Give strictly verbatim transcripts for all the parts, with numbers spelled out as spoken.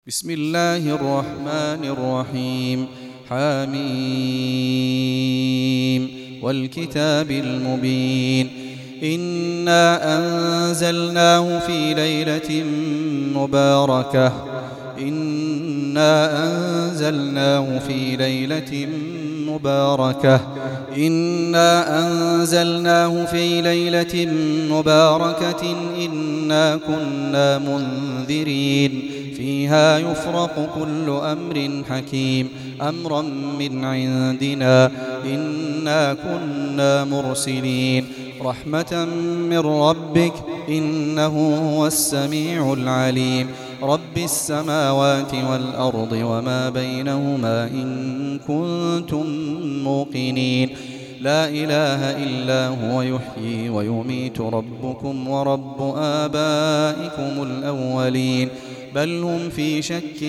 بسم الله الرحمن الرحيم. حميم والكتاب المبين. إنا أنزلناه في ليلة مباركة إنا أنزلناه في ليلة مباركة إنا أنزلناه في ليلة مباركة إنا كنا منذرين فيها يفرق كل أمر حكيم أمرا من عندنا إنا كنا مرسلين رحمة من ربك إنه هو السميع العليم رب السماوات والأرض وما بينهما إن كنتم موقنين لا إله إلا هو يحيي ويميت ربكم ورب آبائكم الأولين بل هم في شك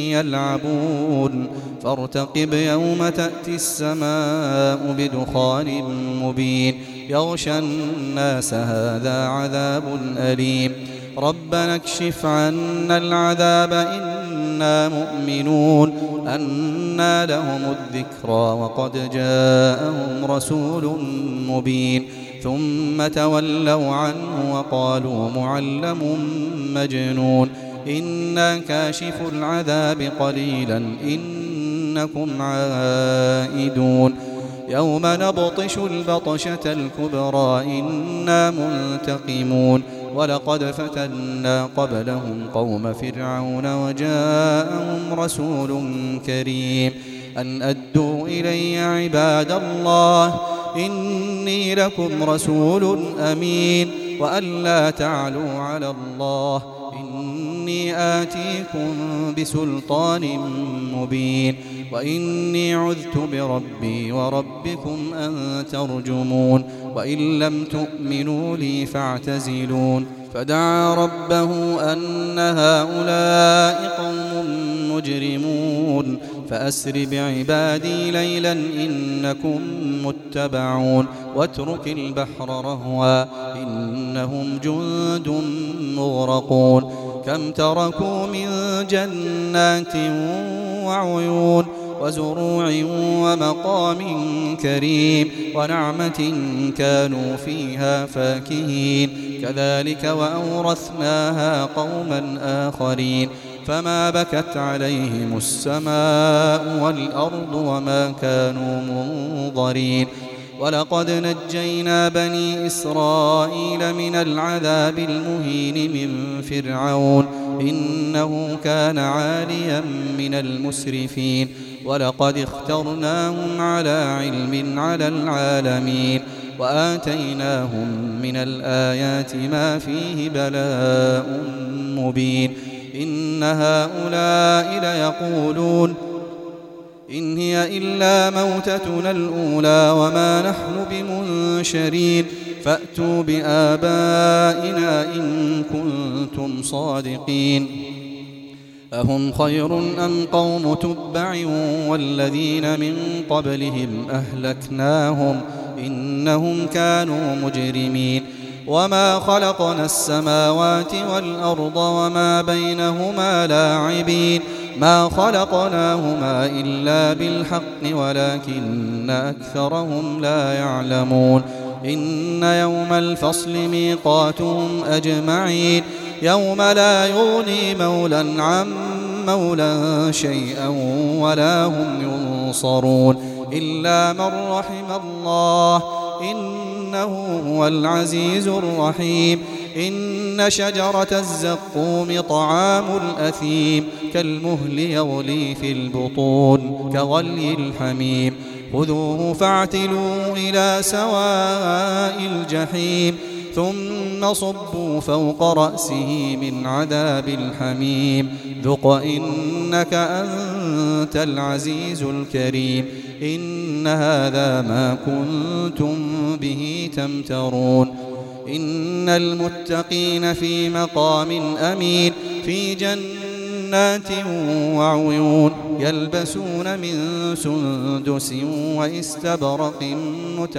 يلعبون فارتقب يوم تأتي السماء بدخان مبين يغشى الناس هذا عذاب أليم ربنا اكشف عنا العذاب إنا مؤمنون أنى لهم الذكرى وقد جاءهم رسول مبين ثم تولوا عنه وقالوا معلم مجنون إنا كاشف العذاب قليلا إنكم عائدون يوم نبطش البطشة الكبرى إنا منتقمون ولقد فتنا قبلهم قوم فرعون وجاءهم رسول كريم أن أدوا إلي عباد الله إني لكم رسول أمين وأن لا تعلوا على الله إني آتيكم بسلطان مبين وإني عذت بربي وربكم أن ترجمون وإن لم تؤمنوا لي فاعتزلون فدعا ربه أن هؤلاء قوم مجرمون فأسر بعبادي ليلا إنكم متبعون واترك البحر رهوا إنهم جند مغرقون كم تركوا من جنات وعيون وزروع ومقام كريم ونعمة كانوا فيها فاكهين كذلك وأورثناها قوما آخرين فما بكت عليهم السماء والأرض وما كانوا منظرين ولقد نجينا بني إسرائيل من العذاب المهين من فرعون إنه كان عاليا من المسرفين ولقد اخترناهم على علم على العالمين وآتيناهم من الآيات ما فيه بلاء مبين إن هؤلاء ليقولون إن هي إلا موتتنا الأولى وما نحن بمنشرين فأتوا بآبائنا إن كنتم صادقين أهم خير أم قوم تبع والذين من قبلهم أهلكناهم إنهم كانوا مجرمين وما خلقنا السماوات والأرض وما بينهما لاعبين ما خلقناهما إلا بالحق ولكن أكثرهم لا يعلمون إن يوم الفصل ميقاتهم أجمعين يوم لا يغني مولا عن مولا شيئا ولا هم ينصرون إلا من رحم الله إنه هو العزيز الرحيم إن شجرة الزقوم طعام الأثيم كالمهل يغلي في البطون كغلي الحميم خذوه فاعتلوه إلى سواء الجحيم ثم صبوا فوق رأسه من عذاب الحميم ذق إنك أنت العزيز الكريم إن هذا ما كنتم به تمترون إن المتقين في مقام أمين في جنات وعيون يلبسون من سندس واستبرق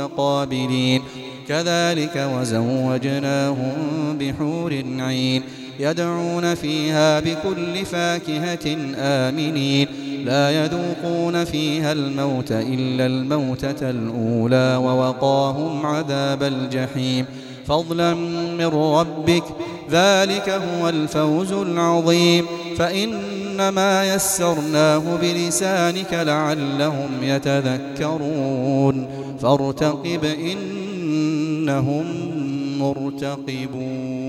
متقابلين كذلك وزوجناهم بحور عين يدعون فيها بكل فاكهة آمنين لا يذوقون فيها الموت إلا الموتة الأولى ووقاهم عذاب الجحيم فضلا من ربك ذلك هو الفوز العظيم فإنما يسرناه بلسانك لعلهم يتذكرون فارتقب إنهم مرتقبون.